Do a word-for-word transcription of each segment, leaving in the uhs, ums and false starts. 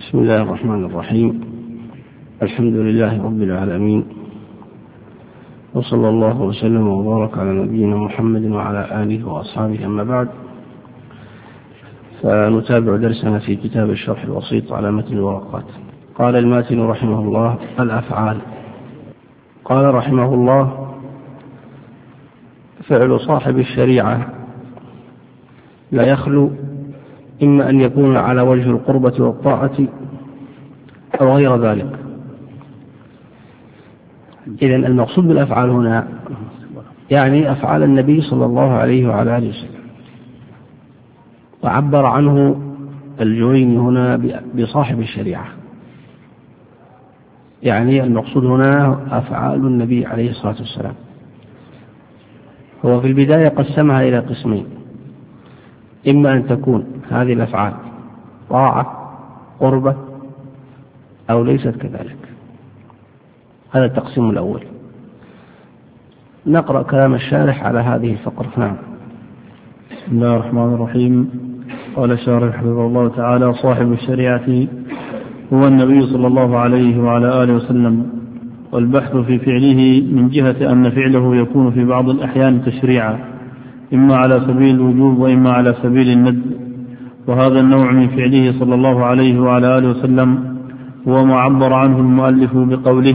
بسم الله الرحمن الرحيم. الحمد لله رب العالمين، وصلى الله وسلم وبارك على نبينا محمد وعلى آله وأصحابه. أما بعد، فنتابع درسنا في كتاب الشرح الوسيط على متن الورقات. قال الماتن رحمه الله: الأفعال. قال رحمه الله: فعل صاحب الشريعة لا يخلو إما أن يكون على وجه القربة والطاعة أو غير ذلك. إذن المقصود بالأفعال هنا يعني أفعال النبي صلى الله عليه وعلى آله وسلم، وعبر عنه الجويني هنا بصاحب الشريعة، يعني المقصود هنا أفعال النبي عليه الصلاة والسلام. هو في البداية قسمها إلى قسمين: إما أن تكون هذه الأفعال طاعة قربة أو ليست كذلك. هذا التقسيم الأول. نقرأ كلام الشارح على هذه الفقرة. نعم. بسم الله الرحمن الرحيم. قال الشارح حفظه الله تعالى: صاحب الشريعة هو النبي صلى الله عليه وعلى آله وسلم، والبحث في فعله من جهة أن فعله يكون في بعض الأحيان تشريعا، إما على سبيل الوجوب وإما على سبيل الندب. وهذا النوع من فعله صلى الله عليه وعلى آله وسلم هو ما عبر عنه المؤلف بقوله.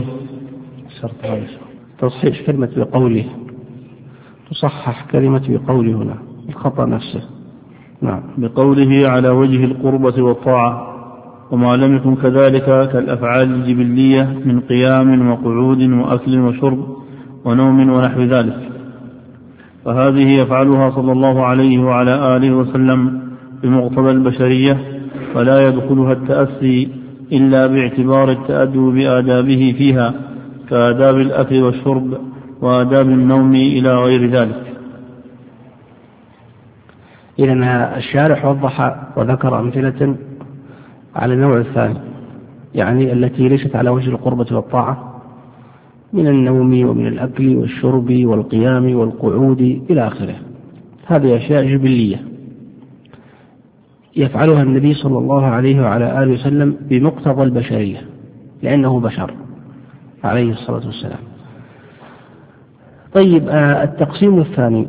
تصحيح كلمة بقوله، تصحح كلمة بقوله هنا، الخطأ نفسه. نعم. بقوله على وجه القربة والطاعة، وما لم يكن كذلك كالأفعال الجبلية من قيام وقعود وأكل وشرب ونوم ونحو ذلك، فهذه يفعلها صلى الله عليه وعلى آله وسلم بمقتضى البشرية، ولا يدخلها التأسي إلا باعتبار التأدب بآدابه فيها، كآداب الأكل والشرب وآداب النوم إلى غير ذلك. إذن الشارح وضح وذكر أمثلة على النوع الثاني، يعني التي ليست على وجه القربة والطاعة، من النوم ومن الأكل والشرب والقيام والقعود إلى آخره. هذه أشياء جبلية يفعلها النبي صلى الله عليه وعلى آله وسلم بمقتضى البشرية، لأنه بشر عليه الصلاة والسلام. طيب، التقسيم الثاني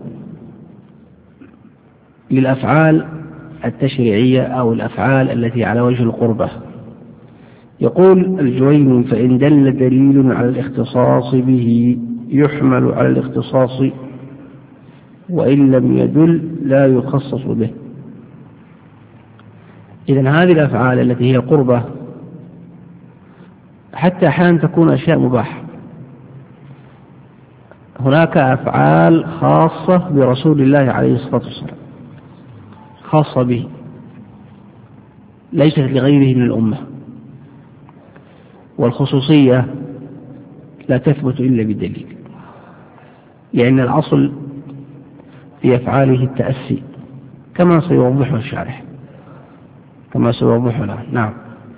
للأفعال التشريعية أو الأفعال التي على وجه القربة. يقول الجويني: فإن دل دليل على الاختصاص به يحمل على الاختصاص، وإن لم يدل لا يخصص به. إذن هذه الأفعال التي هي قربة حتى أحيانا تكون أشياء مباحة. هناك أفعال خاصة برسول الله عليه الصلاة والسلام، خاصة به، ليست لغيره من الأمة، والخصوصية لا تثبت إلا بدليل، لأن الأصل في أفعاله التأسي، كما سيوضحه الشارح كما سيوضحه له. نعم.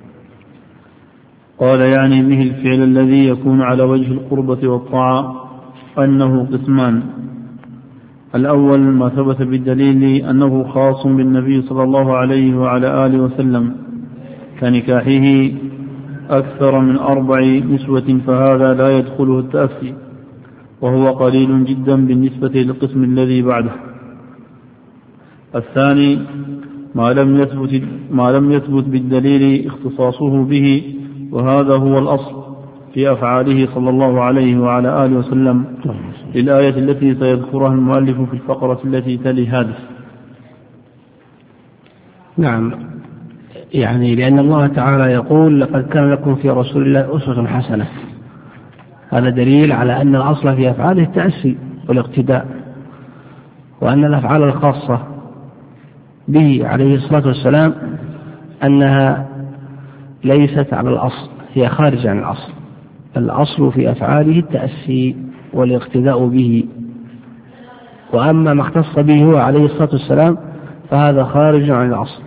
قال: يعني به الفعل الذي يكون على وجه القربة والطاعة أنه قسمان: الأول ما ثبت بالدليل أنه خاص بالنبي صلى الله عليه وعلى آله وسلم، كنكاحه أكثر من أربع نسوة، فهذا لا يدخله التأسي، وهو قليل جدا بالنسبة للقسم الذي بعده. الثاني ما لم يثبت, ما لم يثبت بالدليل اختصاصه به، وهذا هو الأصل في أفعاله صلى الله عليه وعلى آله وسلم، للآية التي سيذكرها المؤلف في الفقرة التي تلي هذه. نعم، يعني لأن الله تعالى يقول: لقد كان لكم في رسول الله أسوة حسنة. هذا دليل على أن الأصل في أفعاله التأسي والاقتداء، وأن الأفعال الخاصة به عليه الصلاة والسلام أنها ليست على الأصل، هي خارج عن الأصل. الأصل في أفعاله التأسي والاقتداء به، وأما ما اختص به هو عليه الصلاة والسلام فهذا خارج عن الأصل.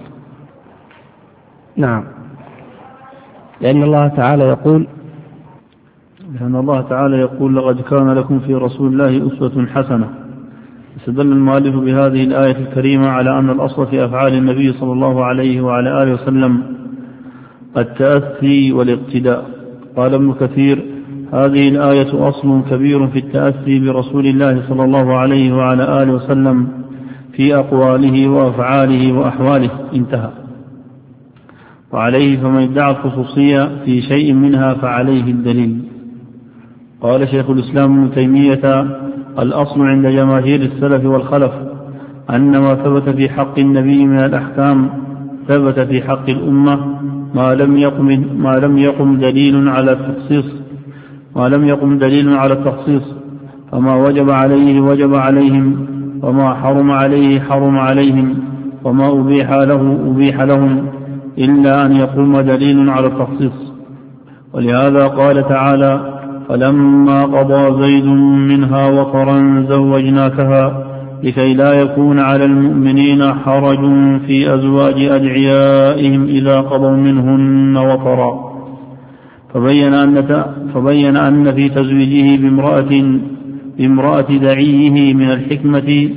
نعم، لأن الله تعالى يقول لأن الله تعالى يقول: لقد كان لكم في رسول الله أسوة حسنة. استدل المؤلف بهذه الآية الكريمة على أن الأصل في أفعال النبي صلى الله عليه وعلى آله وسلم التأسي والاقتداء. قال ابن كثير: هذه الآية أصل كبير في التأسي برسول الله صلى الله عليه وعلى آله وسلم في أقواله وأفعاله وأحواله. انتهى. وعليه فمن ادعى الخصوصية في شيء منها فعليه الدليل. قال شيخ الإسلام ابن تيمية: الأصل عند جماهير السلف والخلف أن ما ثبت في حق النبي من الأحكام ثبت في حق الأمة ما لم يقم ما لم يقم دليل على التخصيص ما لم يقم دليل على التخصيص فما وجب عليه وجب عليهم، وما حرم عليه حرم عليهم، وما أبيح له أبيح لهم، إلا أن يقوم دليل على التخصيص. ولهذا قال تعالى: فلما قضى زيد منها وطرا زوجناكها لكي لا يكون على المؤمنين حرج في أزواج أدعيائهم إذا قضوا منهن وطرا. فبين أن, فبين أن في تزويجه بامرأة, بامرأة دعيه من الحكمة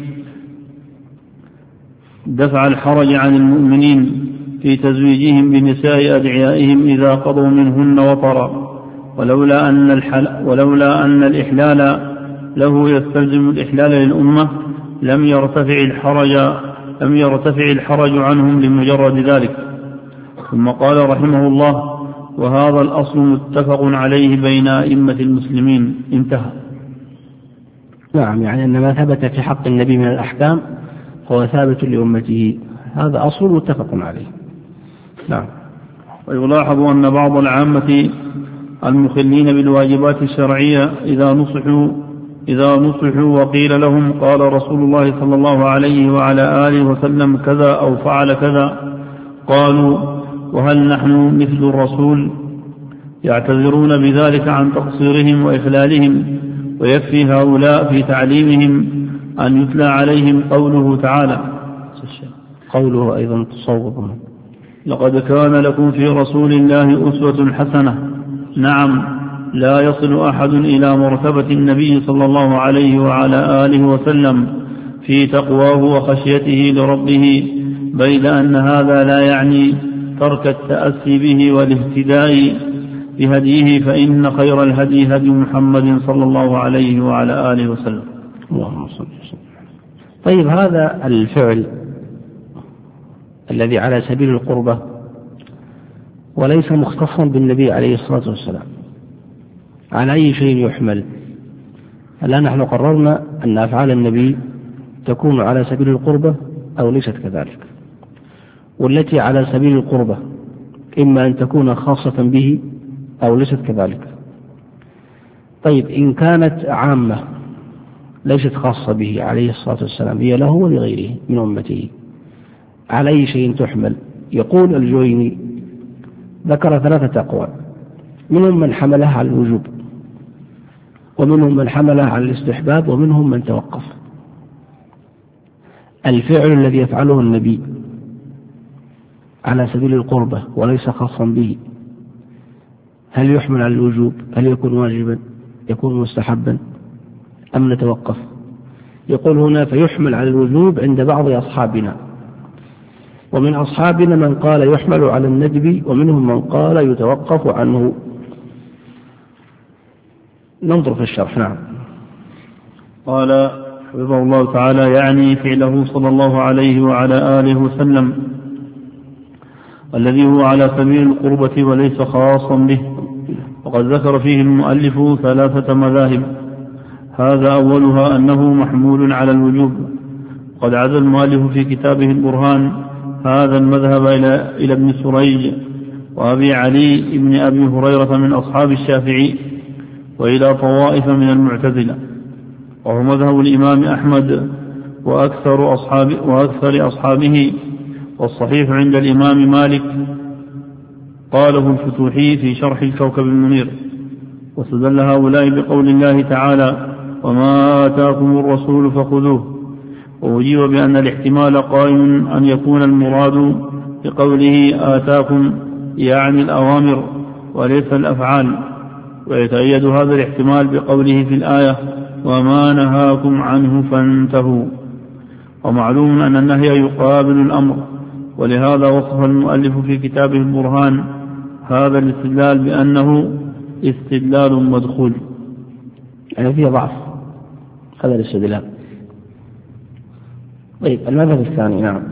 دفع الحرج عن المؤمنين في تزويجهم بنساء أدعيائهم إذا قضوا منهن وطرا، ولولا أن, الحل ولولا أن الإحلال له يستلزم الإحلال للأمة لم يرتفع الحرج لم يرتفع الحرج عنهم لمجرد ذلك. ثم قال رحمه الله: وهذا الأصل متفق عليه بين أئمة المسلمين. انتهى. نعم، يعني أن ما ثبت في حق النبي من الأحكام هو ثابت لأمته، هذا أصل متفق عليه. نعم. ويلاحظ أن بعض العامة المخلين بالواجبات الشرعية إذا نصحوا إذا نصحوا وقيل لهم قال رسول الله صلى الله عليه وعلى آله وسلم كذا أو فعل كذا قالوا: وهل نحن مثل الرسول؟ يعتذرون بذلك عن تقصيرهم وإخلالهم، ويكفي هؤلاء في تعليمهم أن يتلى عليهم قوله تعالى، قوله أيضا تصوب: لقد كان لكم في رسول الله أسوة حسنة. نعم، لا يصل أحد إلى مرتبة النبي صلى الله عليه وعلى آله وسلم في تقواه وخشيته لربه، بيد أن هذا لا يعني ترك التأسي به والاهتداء بهديه، فإن خير الهدي هدي محمد صلى الله عليه وعلى آله وسلم. اللهم صل وسلم. طيب، هذا الفعل الذي على سبيل القربة وليس مختصا بالنبي عليه الصلاة والسلام، على أي شيء يحمل؟ الآن نحن قررنا أن أفعال النبي تكون على سبيل القربة أو ليست كذلك، والتي على سبيل القربة إما أن تكون خاصة به أو ليست كذلك. طيب، إن كانت عامة ليست خاصة به عليه الصلاة والسلام، هي له ولغيره من أمته، على أي شيء تحمل؟ يقول الجويني ذكر ثلاثة أقوال، منهم من حملها على الوجوب، ومنهم من حملها على الاستحباب، ومنهم من توقف. الفعل الذي يفعله النبي على سبيل القربة وليس خاصا به، هل يحمل على الوجوب؟ هل يكون واجبا؟ يكون مستحبا؟ أم نتوقف؟ يقول هنا: فيحمل على الوجوب عند بعض أصحابنا، ومن أصحابنا من قال يحمل على الندب، ومنهم من قال يتوقف عنه. ننظر في الشرح. نعم. قال حفظه الله تعالى: يعني فعله صلى الله عليه وعلى آله وسلم الذي هو على سبيل القربة وليس خاصا به. وقد ذكر فيه المؤلف ثلاثة مذاهب، هذا أولها أنه محمول على الوجوب. قد عزى المؤلف في كتابه البرهان هذا المذهب إلى, إلى ابن سريج وأبي علي ابن أبي هريرة من أصحاب الشافعي، وإلى طوائف من المعتزلة، وهو مذهب الإمام أحمد وأكثر, أصحاب وأكثر أصحابه، والصحيح عند الإمام مالك. قاله الفتوحي في شرح الكوكب المنير. واستدل هؤلاء بقول الله تعالى: وما آتاكم الرسول فخذوه. وأجيب بأن الاحتمال قائم أن يكون المراد بقوله آتاكم يعني الأوامر وليس الأفعال، ويتأيد هذا الاحتمال بقوله في الآية: وما نهاكم عنه فانتهوا. ومعلوم أن النهي يقابل الأمر، ولهذا وصف المؤلف في كتابه البرهان هذا الاستدلال بأنه استدلال مدخول، يعني فيه ضعف هذا الاستدلال. طيب المذهب الثاني. نعم.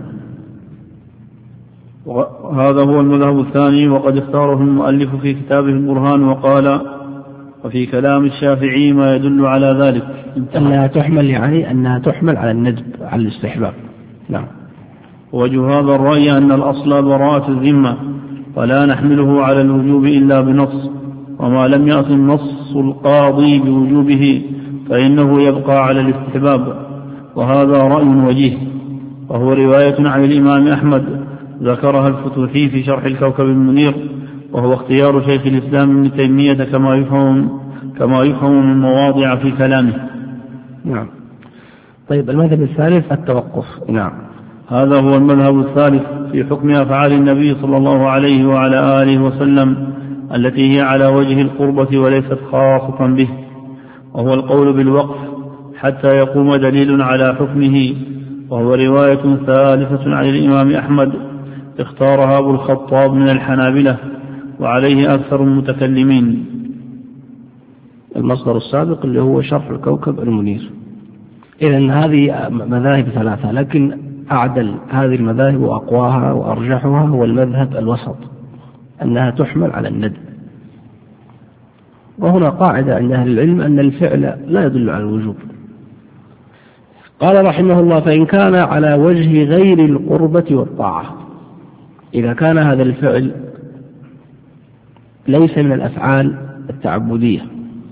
وهذا هو المذهب الثاني، وقد اختاره المؤلف في كتابه البرهان وقال: وفي كلام الشافعي ما يدل على ذلك. أنها تحمل، يعني أنها تحمل على الندب، على الاستحباب. نعم. وجه هذا الرأي أن الأصل براءة الذمة، ولا نحمله على الوجوب إلا بنص، وما لم يأت النص القاضي بوجوبه فإنه يبقى على الاستحباب، وهذا رأي وجيه، وهو رواية عن الإمام أحمد ذكرها الفتوحي في شرح الكوكب المنير، وهو اختيار شيخ الإسلام ابن تيمية كما يفهم كما يفهم من مواضع في كلامه. نعم. طيب المذهب الثالث التوقف. نعم. هذا هو المذهب الثالث في حكم أفعال النبي صلى الله عليه وعلى آله وسلم التي هي على وجه القربة وليست خاصة به، وهو القول بالوقف حتى يقوم دليل على حكمه، وهو رواية ثالثة عن الإمام أحمد اختارها أبو الخطاب من الحنابلة، وعليه أكثر المتكلمين. المصدر السابق اللي هو شرح الكوكب المنير. إذن هذه مذاهب ثلاثة، لكن أعدل هذه المذاهب وأقواها وأرجحها هو المذهب الوسط، أنها تحمل على الندب. وهنا قاعدة عند أهل العلم أن الفعل لا يدل على الوجوب. قال رحمه الله: فإن كان على وجه غير القربة والطاعة، إذا كان هذا الفعل ليس من الأفعال التعبدية،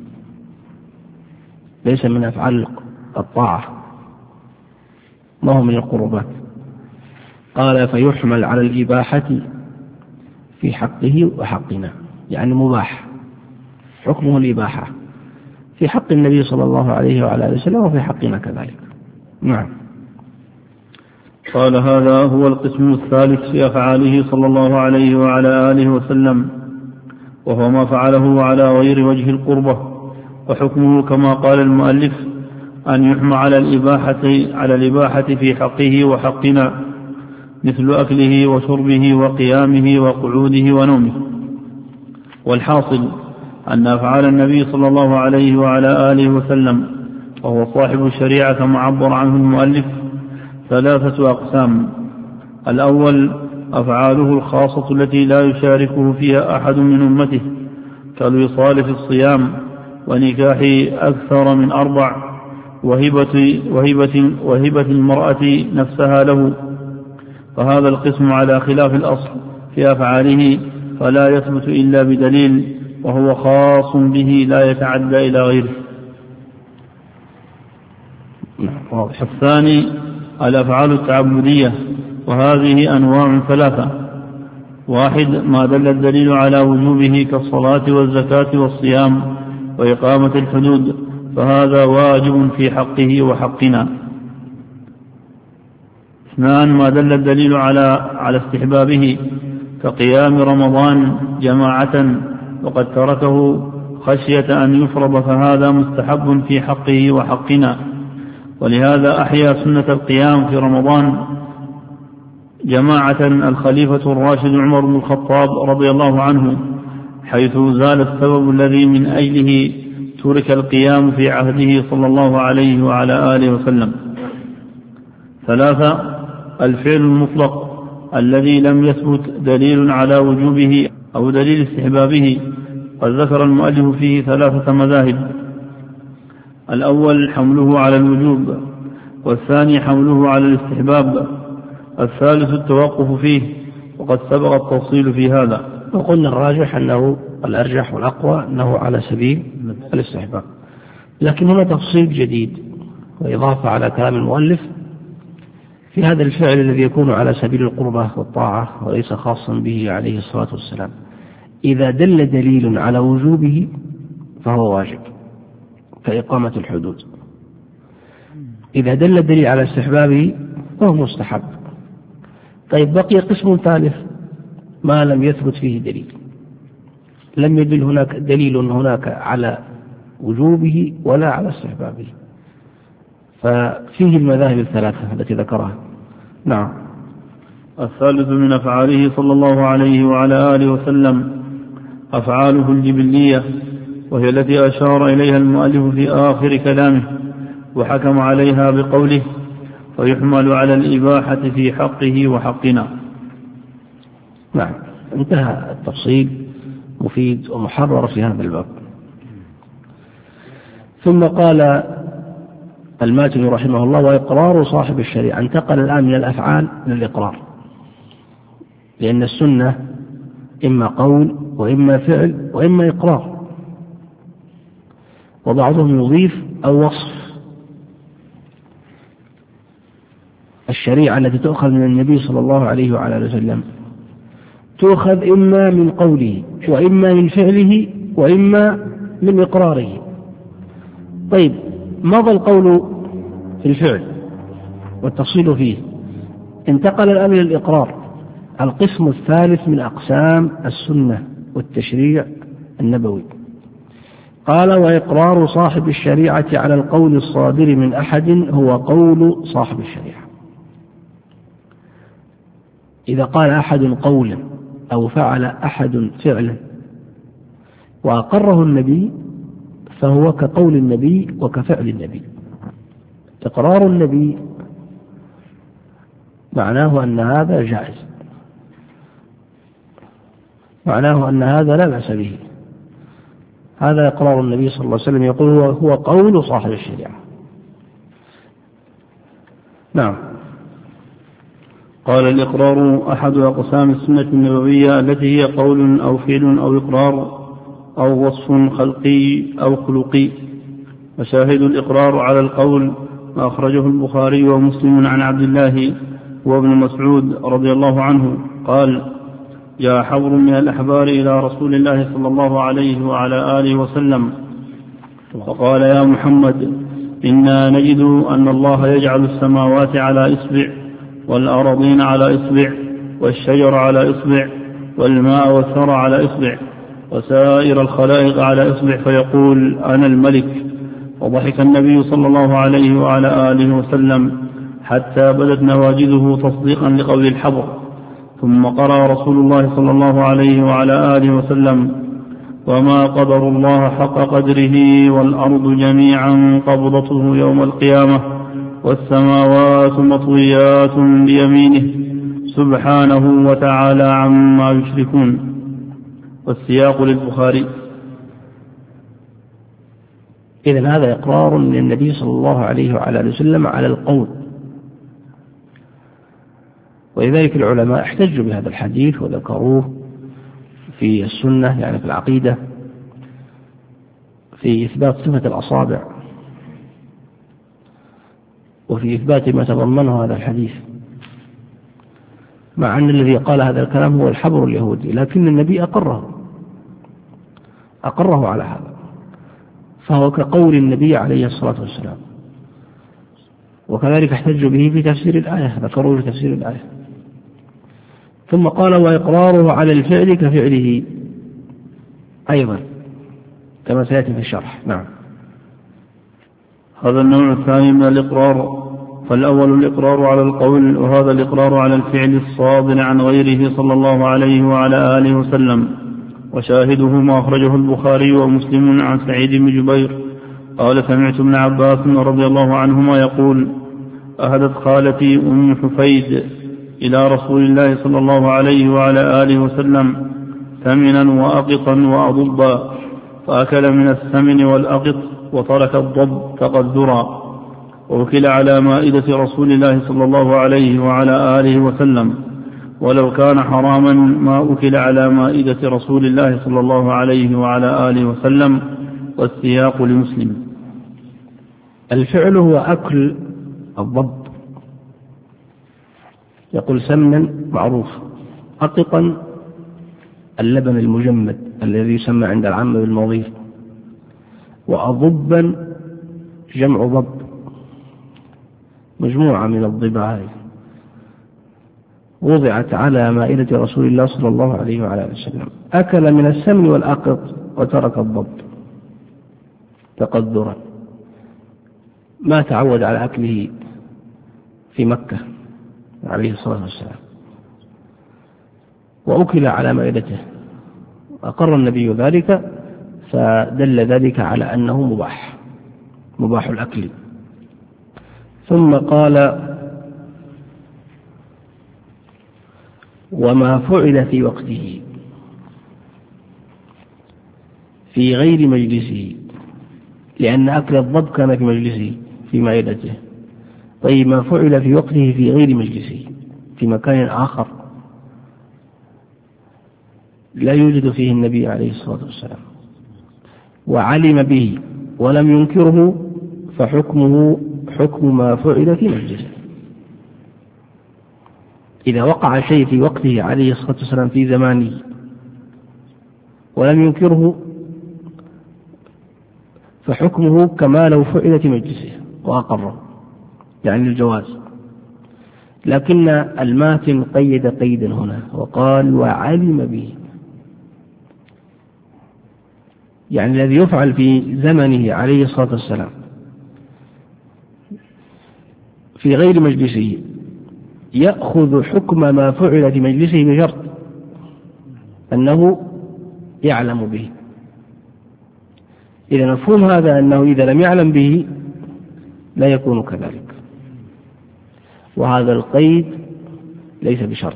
ليس من أفعال الطاعة، ما هو من القربات، قال: فيحمل على الإباحة في حقه وحقنا، يعني مباح، حكمه الإباحة في حق النبي صلى الله عليه وعلى آله وسلم وفي حقنا كذلك. نعم. قال: هذا هو القسم الثالث في أفعاله صلى الله عليه وعلى آله وسلم، وهو ما فعله على غير وجه القربة، وحكمه كما قال المؤلف أن يحمى على الإباحة على الإباحة في حقه وحقنا، مثل أكله وشربه وقيامه وقعوده ونومه. والحاصل أن أفعال النبي صلى الله عليه وعلى آله وسلم، وهو صاحب الشريعة كما عبر عنه المؤلف، ثلاثة أقسام. الأول أفعاله الخاصة التي لا يشاركه فيها أحد من أمته، كالوصال في الصيام، ونكاح أكثر من أربع، وهبة, وهبة, وهبة المرأة نفسها له، فهذا القسم على خلاف الأصل في أفعاله، فلا يثبت إلا بدليل، وهو خاص به لا يتعدى إلى غيره. الثاني الأفعال التعبدية، وهذه أنواع ثلاثة: واحد ما دل الدليل على وجوبه كالصلاة والزكاة والصيام وإقامة الحدود، فهذا واجب في حقه وحقنا. اثنان ما دل الدليل على على استحبابه كقيام رمضان جماعة وقد تركه خشية أن يفرض، فهذا مستحب في حقه وحقنا، ولهذا أحيا سنة القيام في رمضان جماعة الخليفة الراشد عمر بن الخطاب رضي الله عنه، حيث زال السبب الذي من أجله ترك القيام في عهده صلى الله عليه وعلى آله وسلم. ثلاثة الفعل المطلق الذي لم يثبت دليل على وجوبه أو دليل استحبابه، قد ذكر المؤلف فيه ثلاثة مذاهب: الأول حمله على الوجوب، والثاني حمله على الاستحباب، الثالث التوقف فيه، وقد سبق التفصيل في هذا. وقلنا الراجح أنه الأرجح والأقوى أنه على سبيل الاستحباب، لكن هنا تفصيل جديد وإضافة على كلام المؤلف في هذا الفعل الذي يكون على سبيل القربة والطاعة وليس خاصا به عليه الصلاة والسلام. إذا دل دليل على وجوبه فهو واجب كإقامة الحدود، إذا دل الدليل على استحبابه فهو مستحب. طيب بقي قسم ثالث ما لم يثبت فيه دليل، لم يدل هناك دليل هناك على وجوبه ولا على استحبابه، ففيه المذاهب الثلاثة التي ذكرها. نعم. الثالث من أفعاله صلى الله عليه وعلى آله وسلم أفعاله الجبلية، وهي التي أشار إليها المؤلف في آخر كلامه، وحكم عليها بقوله: فيحمل على الإباحة في حقه وحقنا. نعم، انتهى التفصيل مفيد ومحرر في هذا الباب. ثم قال الماتري رحمه الله: وإقرار صاحب الشريعة. انتقل الآن من الأفعال للإقرار، لأن السنة إما قول وإما فعل وإما إقرار، وبعضهم يضيف أو وصف. الشريعة التي تؤخذ من النبي صلى الله عليه وعلى آله وسلم تؤخذ إما من قوله وإما من فعله وإما من إقراره. طيب، مضى القول في الفعل والتفصيل فيه، انتقل الآن إلى الإقرار، القسم الثالث من أقسام السنة والتشريع النبوي. قال: وإقرار صاحب الشريعة على القول الصادر من أحد هو قول صاحب الشريعة. إذا قال أحد قولا أو فعل أحد فعلا وأقره النبي فهو كقول النبي وكفعل النبي. إقرار النبي معناه أن هذا جائز، معناه أن هذا لا بأس به. هذا إقرار النبي صلى الله عليه وسلم، يقول هو قول صاحب الشريعة. نعم. قال: الإقرار أحد أقسام السنة النبوية، التي هي قول أو فعل أو إقرار أو وصف خلقي أو خلقي. وشاهد الإقرار على القول ما أخرجه البخاري ومسلم عن عبد الله وابن مسعود رضي الله عنه قال: جاء حبر من الأحبار إلى رسول الله صلى الله عليه وعلى آله وسلم فقال: يا محمد، إنا نجد أن الله يجعل السماوات على إصبع، والأرضين على إصبع، والشجر على إصبع، والماء والثرى على إصبع، وسائر الخلائق على إصبع، فيقول: أنا الملك. وضحك النبي صلى الله عليه وعلى آله وسلم حتى بدت نواجذه تصديقا لقول الحبر. ثم قرأ رسول الله صلى الله عليه وعلى آله وسلم: وما قدر الله حق قدره، والأرض جميعا قبضته يوم القيامة، والسماوات مطويات بيمينه سبحانه وتعالى عما يشركون. والسياق للبخاري. إذن هذا إقرار للنبي صلى الله عليه وعلى آله وسلم على القول، ولذلك العلماء احتجوا بهذا الحديث وذكروه في السنة، يعني في العقيدة، في إثبات صفة الأصابع وفي إثبات ما تضمنه هذا الحديث، مع أن الذي قال هذا الكلام هو الحبر اليهودي، لكن النبي أقره أقره على هذا، فهو كقول النبي عليه الصلاة والسلام. وكذلك احتجوا به في تفسير الآية، ذكروه في تفسير الآية. ثم قال: وإقراره على الفعل كفعله أيضا، كما سيأتي في الشرح. نعم. هذا النوع الثاني من الإقرار، فالأول الإقرار على القول، وهذا الإقرار على الفعل الصادر عن غيره صلى الله عليه وعلى آله وسلم. وشاهده ما أخرجه البخاري ومسلم عن سعيد بن جبير قال: سمعت ابن عباس رضي الله عنهما يقول: أهدت خالتي أم حفيد إلى رسول الله صلى الله عليه وعلى آله وسلم ثمنا وأقطا وأضبا، فأكل من الثمن والأقط وترك الضب تقدرا، ووكل على مائدة رسول الله صلى الله عليه وعلى آله وسلم، ولو كان حراما ما أكل على مائدة رسول الله صلى الله عليه وعلى آله وسلم. والسياق لمسلم. الفعل هو أكل الضب، يقول سمنا معروف، أقطا اللبن المجمد الذي يسمى عند العامة بالمضيف، وأضبا جمع ضب، مجموعة من الضبع هذه وضعت على مائدة رسول الله صلى الله عليه وعلى آله وسلم. أكل من السمن والأقط وترك الضب تقدرا، ما تعود على أكله في مكة عليه الصلاة والسلام، وأكل على مائدته أقر النبي ذلك، فدل ذلك على أنه مباح مباح الأكل. ثم قال: وما فعل في وقته في غير مجلسه، لأن أكل الضب كان في مجلسه في مائدته. طيب، ما فعل في وقته في غير مجلسه في مكان آخر لا يوجد فيه النبي عليه الصلاة والسلام وعلم به ولم ينكره، فحكمه حكم ما فعل في مجلسه. إذا وقع شيء في وقته عليه الصلاة والسلام في زمانه ولم ينكره، فحكمه كما لو فعل في مجلسه وأقره، يعني الجواز. لكن الماتن قيد قيدا هنا وقال: وعلم به، يعني الذي يفعل في زمنه عليه الصلاة والسلام في غير مجلسه يأخذ حكم ما فعل في مجلسه بشرط أنه يعلم به. إذا مفهوم هذا أنه إذا لم يعلم به لا يكون كذلك، وهذا القيد ليس بشرط،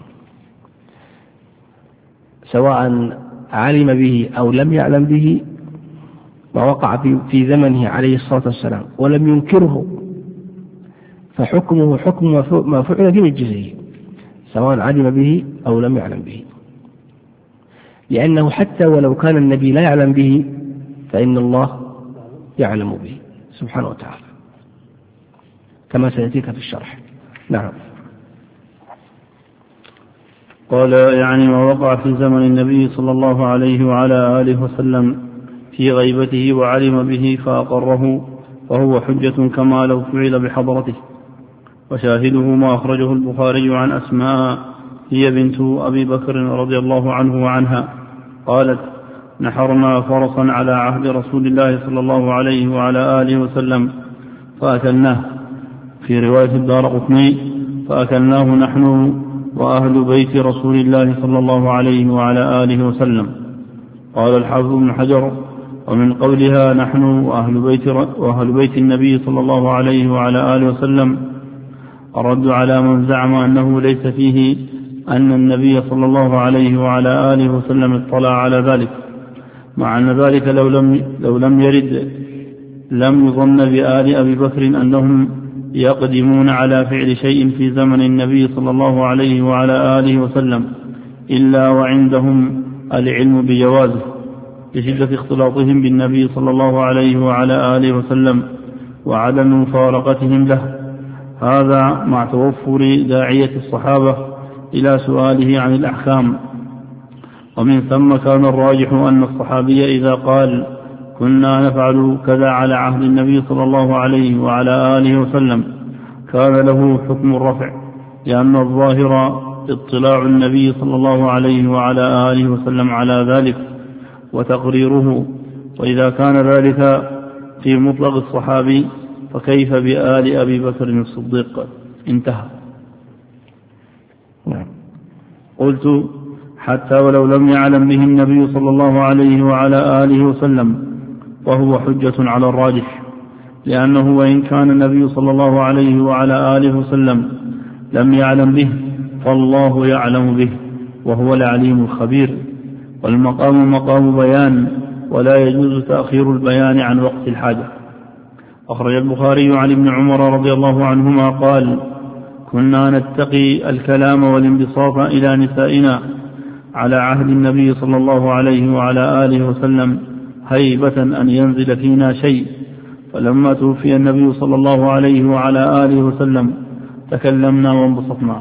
سواء علم به أو لم يعلم به، ووقع في زمنه عليه الصلاة والسلام ولم ينكره، فحكمه حكم ما فعل في مجلسه سواء علم به أو لم يعلم به، لأنه حتى ولو كان النبي لا يعلم به فإن الله يعلم به سبحانه وتعالى، كما سيأتيك في الشرح. نعم. قال: يعني ما وقع في زمن النبي صلى الله عليه وعلى آله وسلم في غيبته وعلم به فأقره، فهو حجة كما لو فعل بحضرته. وشاهده ما أخرجه البخاري عن أسماء هي بنت أبي بكر رضي الله عنه وعنها قالت: نحرنا فرسا على عهد رسول الله صلى الله عليه وعلى آله وسلم فأكلناه، في رواية الدارقطني: فأكلناه نحن وأهل بيت رسول الله صلى الله عليه وعلى آله وسلم. قال الحافظ بن حجر: ومن قولها نحن وأهل بيت, وأهل بيت النبي صلى الله عليه وعلى آله وسلم الرد على من زعم أنه ليس فيه أن النبي صلى الله عليه وعلى آله وسلم اطلع على ذلك، مع أن ذلك لو لم, لو لم يرد لم يظن بآل أبي بكر أنهم يقدمون على فعل شيء في زمن النبي صلى الله عليه وعلى آله وسلم إلا وعندهم العلم بجوازه لشدة اختلاطهم بالنبي صلى الله عليه وعلى آله وسلم وعدم مفارقتهم له. هذا مع توفر داعية الصحابة إلى سؤاله عن الأحكام. ومن ثم كان الراجح أن الصحابي إذا قال: كنا نفعل كذا على عهد النبي صلى الله عليه وعلى آله وسلم، كان له حكم الرفع، لأن الظاهر اطلاع النبي صلى الله عليه وعلى آله وسلم على ذلك وتقريره. وإذا كان ذلك في مطلق الصحابي فكيف بآل أبي بكر الصديق؟ انتهى. قلت: حتى ولو لم يعلم به النبي صلى الله عليه وعلى آله وسلم وهو حجة على الراجح، لأنه وإن كان النبي صلى الله عليه وعلى آله وسلم لم يعلم به فالله يعلم به وهو العليم الخبير، والمقام مقام بيان ولا يجوز تأخير البيان عن وقت الحاجة. أخرج البخاري عن ابن عمر رضي الله عنهما قال: كنا نتقي الكلام والانبساط إلى نسائنا على عهد النبي صلى الله عليه وعلى آله وسلم هيبة أن ينزل فينا شيء، فلما توفي النبي صلى الله عليه وعلى آله وسلم تكلمنا وانبسطنا.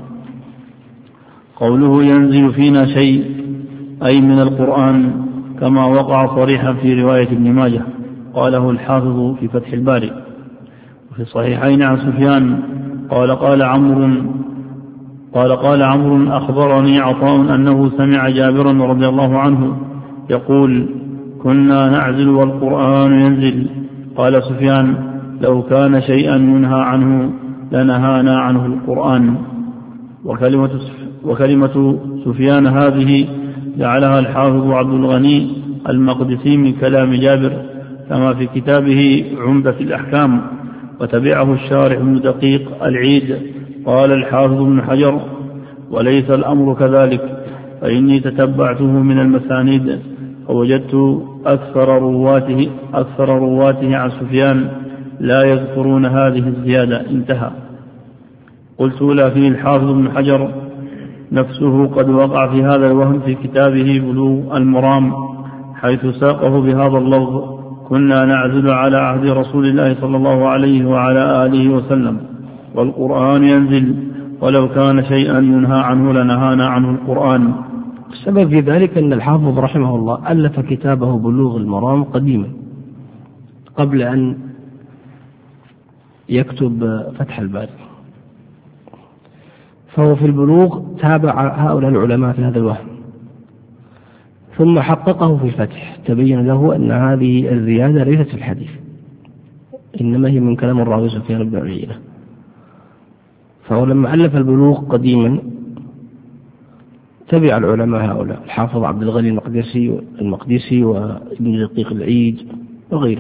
قوله ينزل فينا شيء أي من القرآن، كما وقع صريحا في رواية ابن ماجه، قاله الحافظ في فتح الباري. وفي الصحيحين عن سفيان قال قال عمرو قال قال عمرو أخبرني عطاء أنه سمع جابرا رضي الله عنه يقول: كنا نعزل والقرآن ينزل. قال سفيان: لو كان شيئا ينهى عنه لنهانا عنه القرآن. وكلمة, وكلمة سفيان هذه جعلها الحافظ عبد الغني المقدسي من كلام جابر كما في كتابه عمدة الأحكام، وتبعه الشارح ابن دقيق العيد. قال الحافظ ابن حجر: وليس الأمر كذلك، فإني تتبعته من المسانيد فوجدت أكثر رواته, أكثر رواته عن سفيان لا يذكرون هذه الزيادة. انتهى. قلت: لا فيه الحافظ ابن حجر نفسه قد وقع في هذا الوهم في كتابه بلوغ المرام، حيث ساقه بهذا اللفظ: كنا نعزل على عهد رسول الله صلى الله عليه وعلى آله وسلم والقرآن ينزل، ولو كان شيئا ينهى عنه لنهانا عنه القرآن. السبب في ذلك أن الحافظ رحمه الله ألف كتابه بلوغ المرام قديما قبل أن يكتب فتح الباري، فهو في البلوغ تابع هؤلاء العلماء في هذا الوهم، ثم حققه في الفتح، تبين له أن هذه الزيادة ليست في الحديث، إنما هي من كلام الراوي سفيان بن عيينة. فهو لما ألف البلوغ قديما تبع العلماء هؤلاء، الحافظ عبد الغني المقدسي المقدسي وابن دقيق العيد وغيره.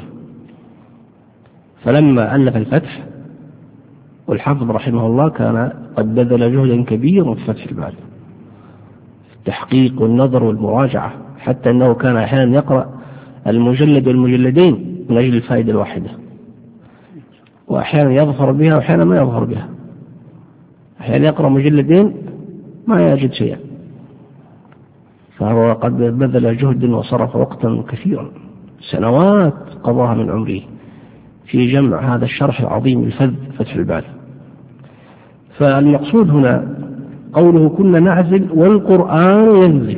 فلما ألف الفتح، والحافظ رحمه الله كان قد بذل جهدا كبيرا في فتح الباري، في التحقيق والنظر والمراجعة، حتى أنه كان أحيانا يقرأ المجلد والمجلدين من أجل الفائدة الواحدة، وأحيانا يظفر بها وأحيانا ما يظفر بها، أحيانا يقرأ مجلدين ما يجد شيئا. فهو قد بذل جهد وصرف وقتا كثيرا، سنوات قضاها من عمره في جمع هذا الشرح العظيم الفذ فتح الباري. فالمقصود هنا قوله كنا نعزل والقرآن ينزل،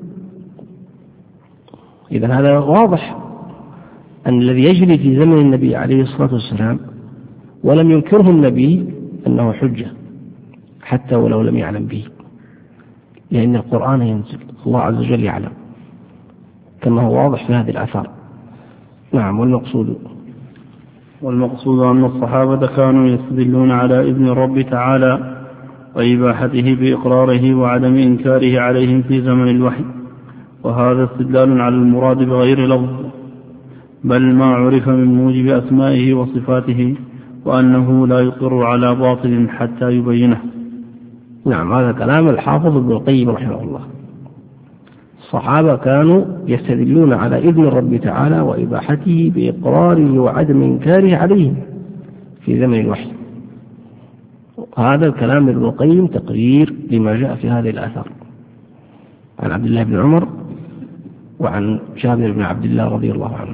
إذن هذا واضح أن الذي يجري في زمن النبي عليه الصلاة والسلام ولم ينكره النبي أنه حجة حتى ولو لم يعلم به، لأن القرآن ينزل، الله عز وجل يعلم، كما هو واضح في هذه الآثار. نعم. والمقصود والمقصود أن الصحابة كانوا يستدلون على إذن الرب تعالى وإباحته بإقراره وعدم إنكاره عليهم في زمن الوحي، وهذا استدلال على المراد بغير لفظ، بل ما عرف من موجب أسمائه وصفاته، وأنه لا يقر على باطل حتى يبينه. نعم، هذا كلام الحافظ ابن القيم رحمه الله. الصحابة كانوا يستدلون على إذن الرب تعالى وإباحته بإقراره وعدم إنكاره عليهم في زمن الوحي. هذا الكلام ابن القيم تقرير لما جاء في هذه الآثار عن عبد الله بن عمر وعن جابر بن عبد الله رضي الله عنه.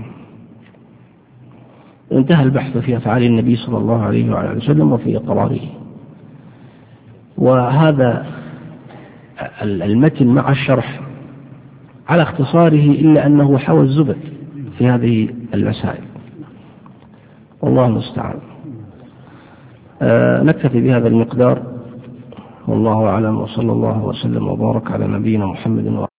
انتهى البحث في أفعال النبي صلى الله عليه وعلى وسلم وفي إقراره. وهذا المتن مع الشرح على اختصاره، إلا أنه حوى الزبد في هذه المسائل، والله المستعان. آه نكتفي بهذا المقدار، والله أعلم، وصلى الله وسلم وبارك على نبينا محمد.